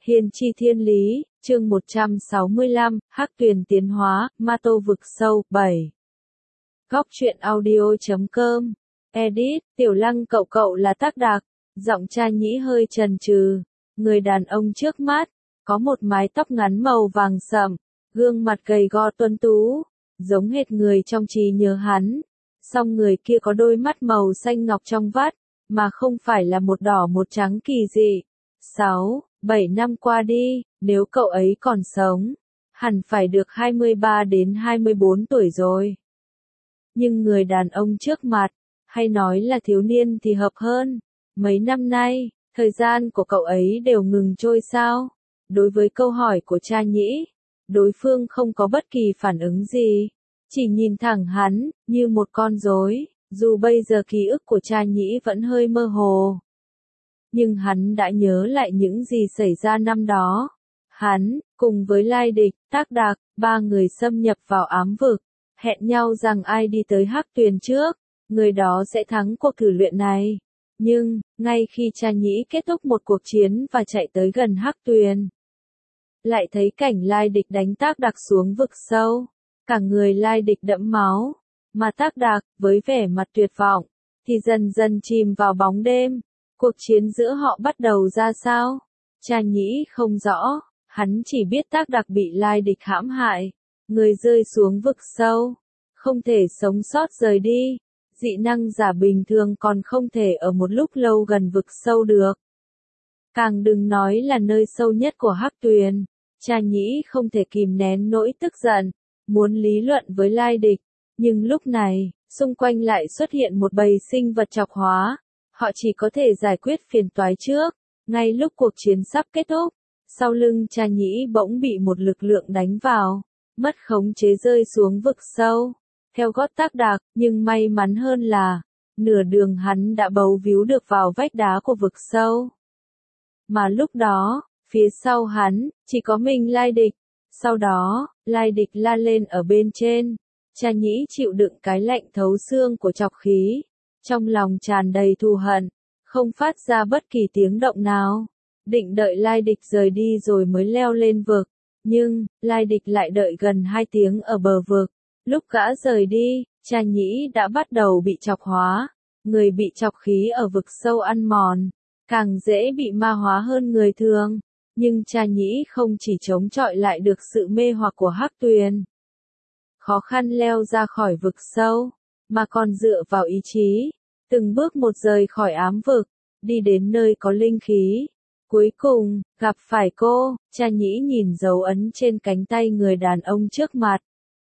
Hiên chi thiên lý, chương 165, Hắc Tuyền tiến hóa, Ma Tô vực sâu, 7. Góc truyện audio.com. Edit, Tiểu Lăng cậu cậu là Tác Đạc, giọng Cha Nhĩ hơi chần chừ. Người đàn ông trước mắt, có một mái tóc ngắn màu vàng sậm, gương mặt gầy go tuấn tú, giống hệt người trong trí nhớ hắn. Song người kia có đôi mắt màu xanh ngọc trong vắt, mà không phải là một đỏ một trắng kỳ dị. 7 năm qua đi, nếu cậu ấy còn sống, hẳn phải được 23 đến 24 tuổi rồi. Nhưng người đàn ông trước mặt, hay nói là thiếu niên thì hợp hơn. Mấy năm nay, thời gian của cậu ấy đều ngừng trôi sao? Đối với câu hỏi của Cha Nhĩ, đối phương không có bất kỳ phản ứng gì, chỉ nhìn thẳng hắn, như một con rối. Dù bây giờ ký ức của Cha Nhĩ vẫn hơi mơ hồ, nhưng hắn đã nhớ lại những gì xảy ra năm đó. Hắn, cùng với Lai Địch, Tác Đạc, ba người xâm nhập vào ám vực, hẹn nhau rằng ai đi tới Hắc Tuyền trước, người đó sẽ thắng cuộc thử luyện này. Nhưng, ngay khi Cha Nhĩ kết thúc một cuộc chiến và chạy tới gần Hắc Tuyền, lại thấy cảnh Lai Địch đánh Tác Đạc xuống vực sâu. Cả người Lai Địch đẫm máu, mà Tác Đạc, với vẻ mặt tuyệt vọng, thì dần dần chìm vào bóng đêm. Cuộc chiến giữa họ bắt đầu ra sao? Cha Nhĩ không rõ, hắn chỉ biết Tác Đạc bị Lai Địch hãm hại, người rơi xuống vực sâu, không thể sống sót rời đi. Dị năng giả bình thường còn không thể ở một lúc lâu gần vực sâu được. Càng đừng nói là nơi sâu nhất của Hắc Tuyền. Cha Nhĩ không thể kìm nén nỗi tức giận, muốn lý luận với Lai Địch, nhưng lúc này, xung quanh lại xuất hiện một bầy sinh vật chọc hóa. Họ chỉ có thể giải quyết phiền toái trước. Ngay lúc cuộc chiến sắp kết thúc, sau lưng Cha Nhĩ bỗng bị một lực lượng đánh vào, mất khống chế rơi xuống vực sâu, theo gót Tác Đạc, nhưng may mắn hơn là, nửa đường hắn đã bấu víu được vào vách đá của vực sâu. Mà lúc đó, phía sau hắn, chỉ có mình Lai Địch. Sau đó, Lai Địch la lên ở bên trên. Cha Nhĩ chịu đựng cái lạnh thấu xương của chọc khí, trong lòng tràn đầy thù hận, không phát ra bất kỳ tiếng động nào. Định đợi Lai Địch rời đi rồi mới leo lên vực, nhưng, Lai Địch lại đợi gần 2 tiếng ở bờ vực. Lúc gã rời đi, Cha Nhĩ đã bắt đầu bị chọc hóa. Người bị chọc khí ở vực sâu ăn mòn, càng dễ bị ma hóa hơn người thường. Nhưng Cha Nhĩ không chỉ chống chọi lại được sự mê hoặc của Hắc Tuyền, khó khăn leo ra khỏi vực sâu, mà còn dựa vào ý chí, từng bước một rời khỏi ám vực, đi đến nơi có linh khí. Cuối cùng, gặp phải cô. Cha Nhĩ nhìn dấu ấn trên cánh tay người đàn ông trước mặt.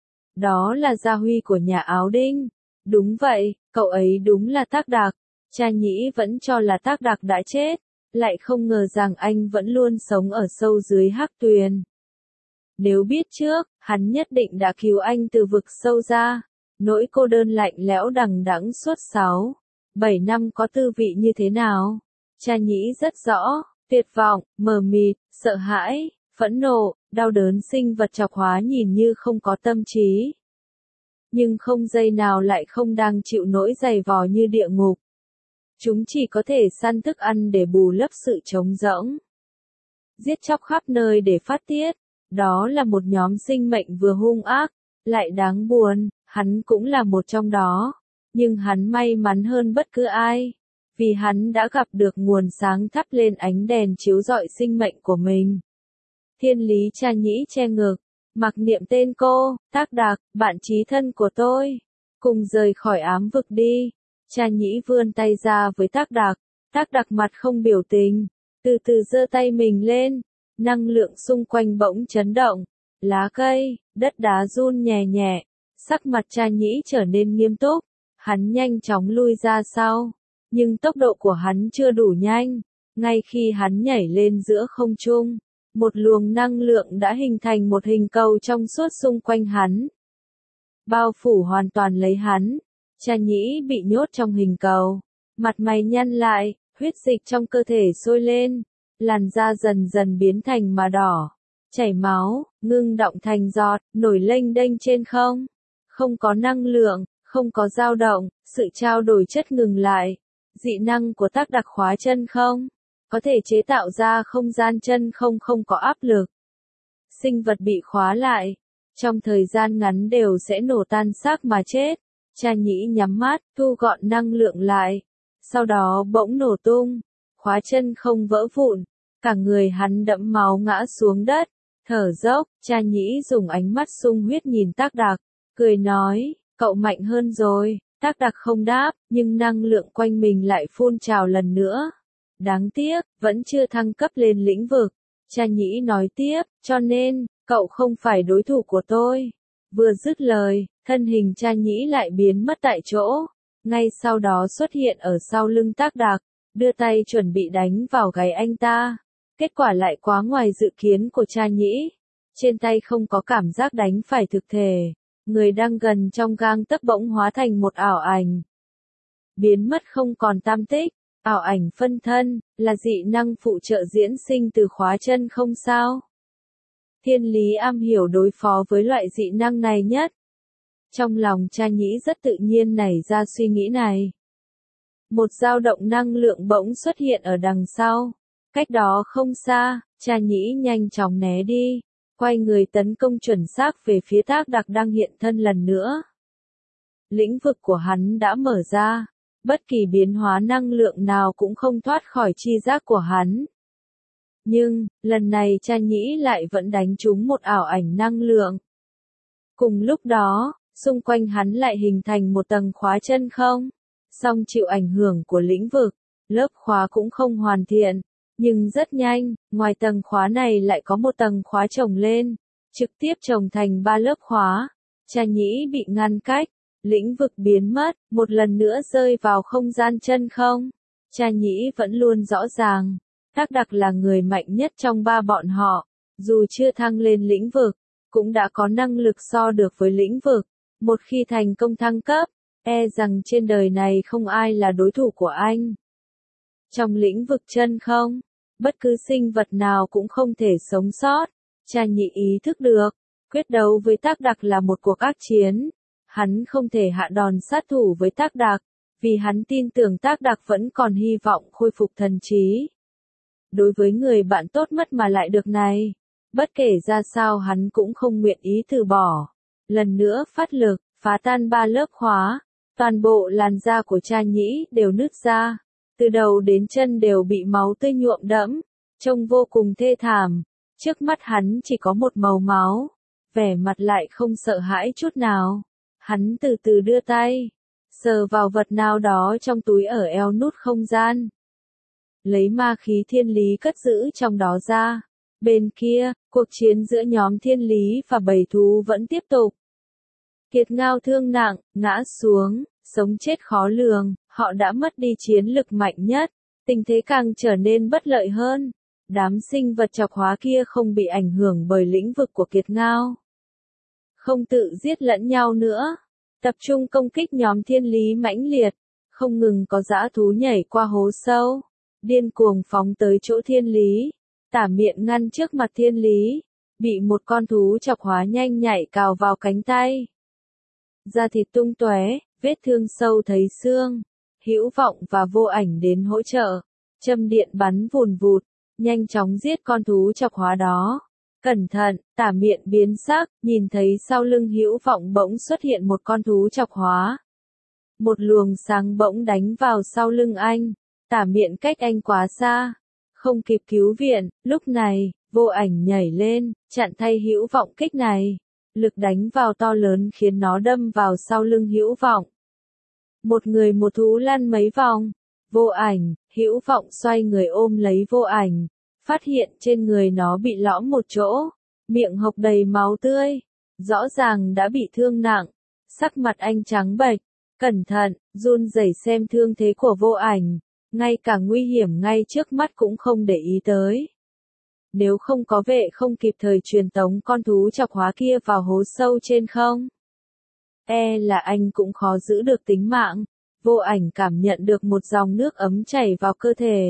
Đó là gia huy của nhà áo đinh. Đúng vậy, cậu ấy đúng là Tác Đạc. Cha Nhĩ vẫn cho là Tác Đạc đã chết, lại không ngờ rằng anh vẫn luôn sống ở sâu dưới Hắc Tuyền. Nếu biết trước, hắn nhất định đã cứu anh từ vực sâu ra. Nỗi cô đơn lạnh lẽo đằng đẵng suốt 7 năm có tư vị như thế nào? Cha Nhĩ rất rõ, tuyệt vọng, mờ mịt, sợ hãi, phẫn nộ, đau đớn sinh vật chọc hóa nhìn như không có tâm trí. Nhưng không giây nào lại không đang chịu nỗi dày vò như địa ngục. Chúng chỉ có thể săn thức ăn để bù lấp sự trống rỗng, giết chóc khắp nơi để phát tiết. Đó là một nhóm sinh mệnh vừa hung ác, lại đáng buồn. Hắn cũng là một trong đó, nhưng hắn may mắn hơn bất cứ ai, vì hắn đã gặp được nguồn sáng thắp lên ánh đèn chiếu rọi sinh mệnh của mình. Thiên lý. Cha Nhĩ che ngực, mặc niệm tên cô. Tác Đạc, bạn chí thân của tôi, cùng rời khỏi ám vực đi. Cha Nhĩ vươn tay ra với Tác Đạc. Tác Đạc mặt không biểu tình, từ từ giơ tay mình lên. Năng lượng xung quanh bỗng chấn động, lá cây, đất đá run nhẹ nhẹ. Sắc mặt Cha Nhĩ trở nên nghiêm túc, hắn nhanh chóng lui ra sau, nhưng tốc độ của hắn chưa đủ nhanh. Ngay khi hắn nhảy lên giữa không trung, một luồng năng lượng đã hình thành một hình cầu trong suốt xung quanh hắn, bao phủ hoàn toàn lấy hắn. Cha Nhĩ bị nhốt trong hình cầu, mặt mày nhăn lại, huyết dịch trong cơ thể sôi lên, làn da dần dần biến thành màu đỏ, chảy máu, ngưng đọng thành giọt, nổi lênh đênh trên không. Không có năng lượng, không có dao động, sự trao đổi chất ngừng lại. Dị năng của Tác Đạc khóa chân không. có thể chế tạo ra không gian chân không có áp lực. Sinh vật bị khóa lại, trong thời gian ngắn đều sẽ nổ tan xác mà chết. Cha Nhĩ nhắm mắt, thu gọn năng lượng lại. Sau đó bỗng nổ tung, khóa chân không vỡ vụn, cả người hắn đẫm máu ngã xuống đất, thở dốc. Cha Nhĩ dùng ánh mắt sung huyết nhìn Tác Đặc, cười nói, cậu mạnh hơn rồi. Tác Đặc không đáp, nhưng năng lượng quanh mình lại phun trào lần nữa. Đáng tiếc, vẫn chưa thăng cấp lên lĩnh vực. Cha Nhĩ nói tiếp, cho nên, cậu không phải đối thủ của tôi. Vừa dứt lời, thân hình Cha Nhĩ lại biến mất tại chỗ. Ngay sau đó xuất hiện ở sau lưng Tác Đặc, đưa tay chuẩn bị đánh vào gáy anh ta. Kết quả lại quá ngoài dự kiến của Cha Nhĩ. Trên tay không có cảm giác đánh phải thực thể. Người đang gần trong gang tấc bỗng hóa thành một ảo ảnh. Biến mất không còn tăm tích. Ảo ảnh phân thân, là dị năng phụ trợ diễn sinh từ khóa chân không sao? Thiên Lý am hiểu đối phó với loại dị năng này nhất. Trong lòng Cha Nhĩ rất tự nhiên nảy ra suy nghĩ này. Một dao động năng lượng bỗng xuất hiện ở đằng sau. Cách đó không xa, Cha Nhĩ nhanh chóng né đi, quay người tấn công chuẩn xác về phía Tác Đặc đang hiện thân lần nữa. Lĩnh vực của hắn đã mở ra. Bất kỳ biến hóa năng lượng nào cũng không thoát khỏi chi giác của hắn. Nhưng, lần này Cha Nhĩ lại vẫn đánh trúng một ảo ảnh năng lượng. Cùng lúc đó, xung quanh hắn lại hình thành một tầng khóa chân không. Song chịu ảnh hưởng của lĩnh vực, lớp khóa cũng không hoàn thiện. Nhưng rất nhanh, ngoài tầng khóa này lại có một tầng khóa chồng lên, trực tiếp chồng thành 3 lớp khóa. Cha Nhĩ bị ngăn cách. Lĩnh vực biến mất, một lần nữa rơi vào không gian chân không. Cha Nhĩ vẫn luôn rõ ràng, Tác Đặc là người mạnh nhất trong ba bọn họ, dù chưa thăng lên lĩnh vực, cũng đã có năng lực so được với lĩnh vực. Một khi thành công thăng cấp, e rằng trên đời này không ai là đối thủ của anh. Trong lĩnh vực chân không, bất cứ sinh vật nào cũng không thể sống sót. Cha Nhĩ ý thức được, quyết đấu với Tác Đặc là một cuộc ác chiến. Hắn không thể hạ đòn sát thủ với Tác Đặc, vì hắn tin tưởng Tác Đặc vẫn còn hy vọng khôi phục thần trí. Đối với người bạn tốt mất mà lại được này, bất kể ra sao hắn cũng không nguyện ý từ bỏ. Lần nữa phát lực, phá tan 3 lớp khóa, toàn bộ làn da của Cha Nhĩ đều nứt ra, từ đầu đến chân đều bị máu tươi nhuộm đẫm, trông vô cùng thê thảm. Trước mắt hắn chỉ có một màu máu, vẻ mặt lại không sợ hãi chút nào. Hắn từ từ đưa tay, sờ vào vật nào đó trong túi ở eo nút không gian. Lấy ma khí thiên lý cất giữ trong đó ra. Bên kia, cuộc chiến giữa nhóm thiên lý và bầy thú vẫn tiếp tục. Kiệt Ngao thương nặng, ngã xuống, sống chết khó lường, họ đã mất đi chiến lực mạnh nhất, tình thế càng trở nên bất lợi hơn. Đám sinh vật chọc hóa kia không bị ảnh hưởng bởi lĩnh vực của Kiệt Ngao. Không tự giết lẫn nhau nữa, tập trung công kích nhóm thiên lý mãnh liệt, không ngừng có dã thú nhảy qua hố sâu, điên cuồng phóng tới chỗ thiên lý, Tả Miện ngăn trước mặt thiên lý, bị một con thú chọc hóa nhanh nhạy cào vào cánh tay. Da thịt tung tóe, vết thương sâu thấy xương, Hữu Vọng và Vô Ảnh đến hỗ trợ, châm điện bắn vùn vụt, nhanh chóng giết con thú chọc hóa đó. Cẩn thận, Tả Miện biến sắc, nhìn thấy sau lưng Hữu Vọng bỗng xuất hiện một con thú chọc hóa. Một luồng sáng bỗng đánh vào sau lưng anh, Tả Miện cách anh quá xa, không kịp cứu viện. Lúc này, Vô Ảnh nhảy lên, chặn thay Hữu Vọng kích này. Lực đánh vào to lớn khiến nó đâm vào sau lưng Hữu Vọng. Một người một thú lăn mấy vòng. Vô Ảnh, Hữu Vọng xoay người ôm lấy Vô Ảnh, phát hiện trên người nó bị lõm một chỗ, miệng hộc đầy máu tươi, rõ ràng đã bị thương nặng. Sắc mặt anh trắng bệch, cẩn thận, run rẩy xem thương thế của Vô Ảnh, ngay cả nguy hiểm ngay trước mắt cũng không để ý tới. Nếu không có vệ không kịp thời truyền tống con thú chọc hóa kia vào hố sâu trên không, e là anh cũng khó giữ được tính mạng. Vô Ảnh cảm nhận được một dòng nước ấm chảy vào cơ thể.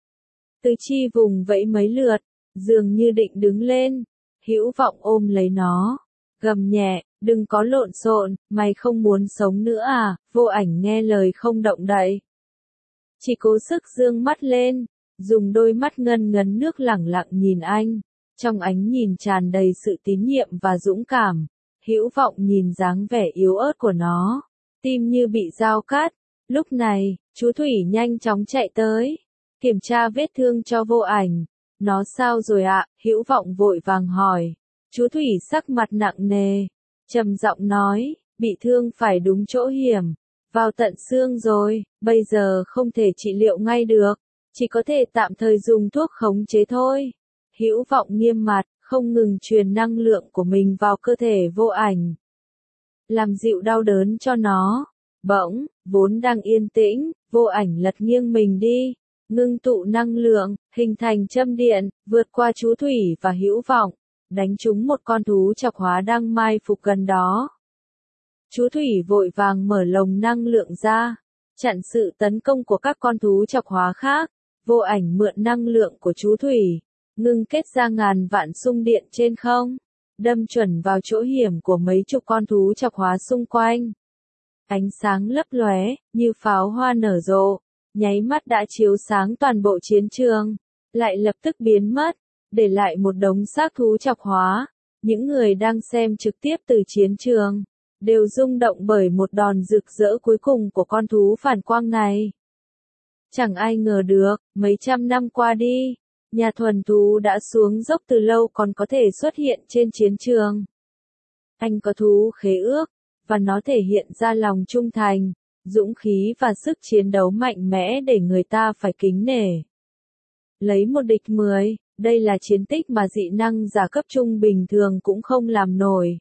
Tứ chi vùng vẫy mấy lượt, dường như định đứng lên. Hữu Vọng ôm lấy nó, gầm nhẹ, đừng có lộn xộn, mày không muốn sống nữa à? Vô Ảnh nghe lời không động đậy, chỉ cố sức dương mắt lên, dùng đôi mắt ngân ngấn nước lẳng lặng nhìn anh, trong ánh nhìn tràn đầy sự tín nhiệm và dũng cảm. Hữu Vọng nhìn dáng vẻ yếu ớt của nó, tim như bị dao cắt. Lúc này, chú Thủy nhanh chóng chạy tới, kiểm tra vết thương cho Vô Ảnh. Nó sao rồi ạ? Hữu Vọng vội vàng hỏi. Chú Thủy sắc mặt nặng nề, trầm giọng nói, bị thương phải đúng chỗ hiểm, vào tận xương rồi, bây giờ không thể trị liệu ngay được, chỉ có thể tạm thời dùng thuốc khống chế thôi. Hữu Vọng nghiêm mặt, không ngừng truyền năng lượng của mình vào cơ thể Vô Ảnh, làm dịu đau đớn cho nó. Bỗng, vốn đang yên tĩnh, Vô Ảnh lật nghiêng mình đi, ngưng tụ năng lượng, hình thành châm điện, vượt qua chú Thủy và Hữu Vọng, đánh trúng một con thú chọc hóa đang mai phục gần đó. Chú Thủy vội vàng mở lồng năng lượng ra, chặn sự tấn công của các con thú chọc hóa khác. Vô Ảnh mượn năng lượng của chú Thủy, ngưng kết ra ngàn vạn xung điện trên không, đâm chuẩn vào chỗ hiểm của mấy chục con thú chọc hóa xung quanh. Ánh sáng lấp lóe, như pháo hoa nở rộ, nháy mắt đã chiếu sáng toàn bộ chiến trường, lại lập tức biến mất, để lại một đống xác thú chọc hóa. Những người đang xem trực tiếp từ chiến trường, đều rung động bởi một đòn rực rỡ cuối cùng của con thú phản quang này. Chẳng ai ngờ được, mấy trăm năm qua đi, nhà thuần thú đã xuống dốc từ lâu còn có thể xuất hiện trên chiến trường. Anh có thú khế ước, và nó thể hiện ra lòng trung thành, dũng khí và sức chiến đấu mạnh mẽ để người ta phải kính nể. Lấy 1 địch 10, đây là chiến tích mà dị năng giả cấp trung bình thường cũng không làm nổi.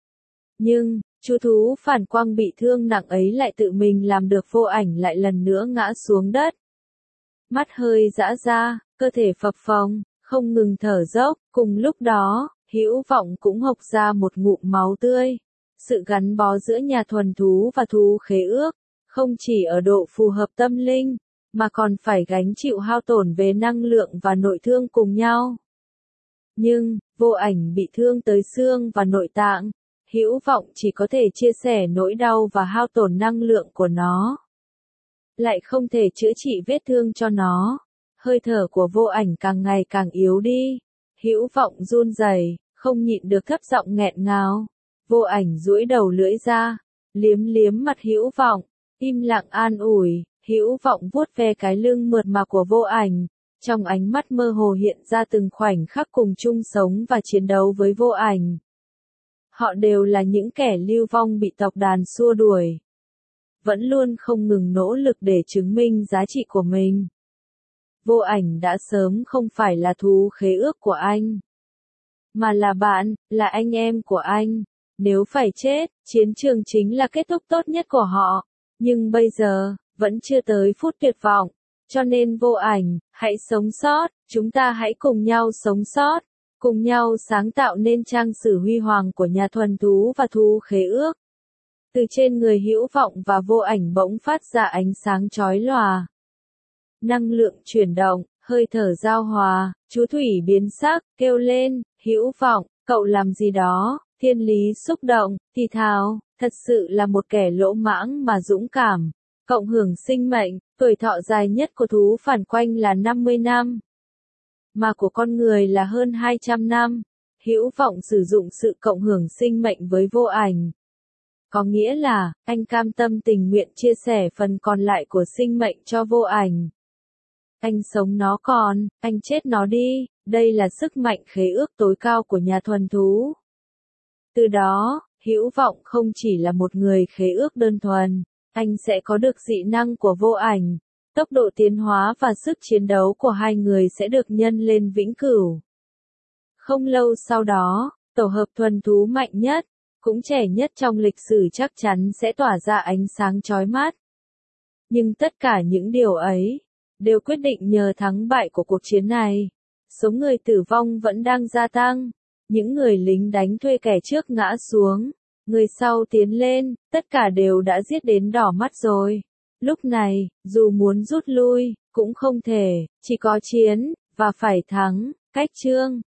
Nhưng, chú thú phản quang bị thương nặng ấy lại tự mình làm được. Vô Ảnh lại lần nữa ngã xuống đất. Mắt hơi dã ra, cơ thể phập phồng, không ngừng thở dốc. Cùng lúc đó, Hữu Vọng cũng hộc ra một ngụm máu tươi. Sự gắn bó giữa nhà thuần thú và thú khế ước, không chỉ ở độ phù hợp tâm linh, mà còn phải gánh chịu hao tổn về năng lượng và nội thương cùng nhau. Nhưng, Vô Ảnh bị thương tới xương và nội tạng, Hữu Vọng chỉ có thể chia sẻ nỗi đau và hao tổn năng lượng của nó, lại không thể chữa trị vết thương cho nó. Hơi thở của Vô Ảnh càng ngày càng yếu đi. Hữu Vọng run rẩy, không nhịn được thấp giọng nghẹn ngào. Vô Ảnh duỗi đầu lưỡi ra, liếm liếm mặt Hữu Vọng, im lặng an ủi. Hữu Vọng vuốt ve cái lưng mượt mà của Vô Ảnh, trong ánh mắt mơ hồ hiện ra từng khoảnh khắc cùng chung sống và chiến đấu với Vô Ảnh. Họ đều là những kẻ lưu vong bị tộc đàn xua đuổi, vẫn luôn không ngừng nỗ lực để chứng minh giá trị của mình. Vô Ảnh đã sớm không phải là thú khế ước của anh, mà là bạn, là anh em của anh. Nếu phải chết, chiến trường chính là kết thúc tốt nhất của họ. Nhưng bây giờ, vẫn chưa tới phút tuyệt vọng. Cho nên Vô Ảnh, hãy sống sót, chúng ta hãy cùng nhau sống sót, cùng nhau sáng tạo nên trang sử huy hoàng của nhà thuần thú và thú khế ước. Từ trên người Hữu Vọng và Vô Ảnh bỗng phát ra ánh sáng chói lòa. Năng lượng chuyển động, hơi thở giao hòa, chú Thủy biến sắc, kêu lên, Hữu Vọng, cậu làm gì đó? Thiên Lý xúc động, thì thào, thật sự là một kẻ lỗ mãng mà dũng cảm. Cộng hưởng sinh mệnh, tuổi thọ dài nhất của thú phản quanh là 50 năm. Mà của con người là hơn 200 năm. Hữu Vọng sử dụng sự cộng hưởng sinh mệnh với Vô Ảnh. Có nghĩa là, anh cam tâm tình nguyện chia sẻ phần còn lại của sinh mệnh cho Vô Ảnh. Anh sống nó còn, anh chết nó đi, đây là sức mạnh khế ước tối cao của nhà thuần thú. Từ đó, Hữu Vọng không chỉ là một người khế ước đơn thuần, anh sẽ có được dị năng của Vô Ảnh, tốc độ tiến hóa và sức chiến đấu của hai người sẽ được nhân lên vĩnh cửu. Không lâu sau đó, tổ hợp thuần thú mạnh nhất, cũng trẻ nhất trong lịch sử chắc chắn sẽ tỏa ra ánh sáng chói mắt. Nhưng tất cả những điều ấy, đều quyết định nhờ thắng bại của cuộc chiến này. Số người tử vong vẫn đang gia tăng. Những người lính đánh thuê kẻ trước ngã xuống, người sau tiến lên, tất cả đều đã giết đến đỏ mắt rồi. Lúc này, dù muốn rút lui, cũng không thể, chỉ có chiến, và phải thắng. Cách chương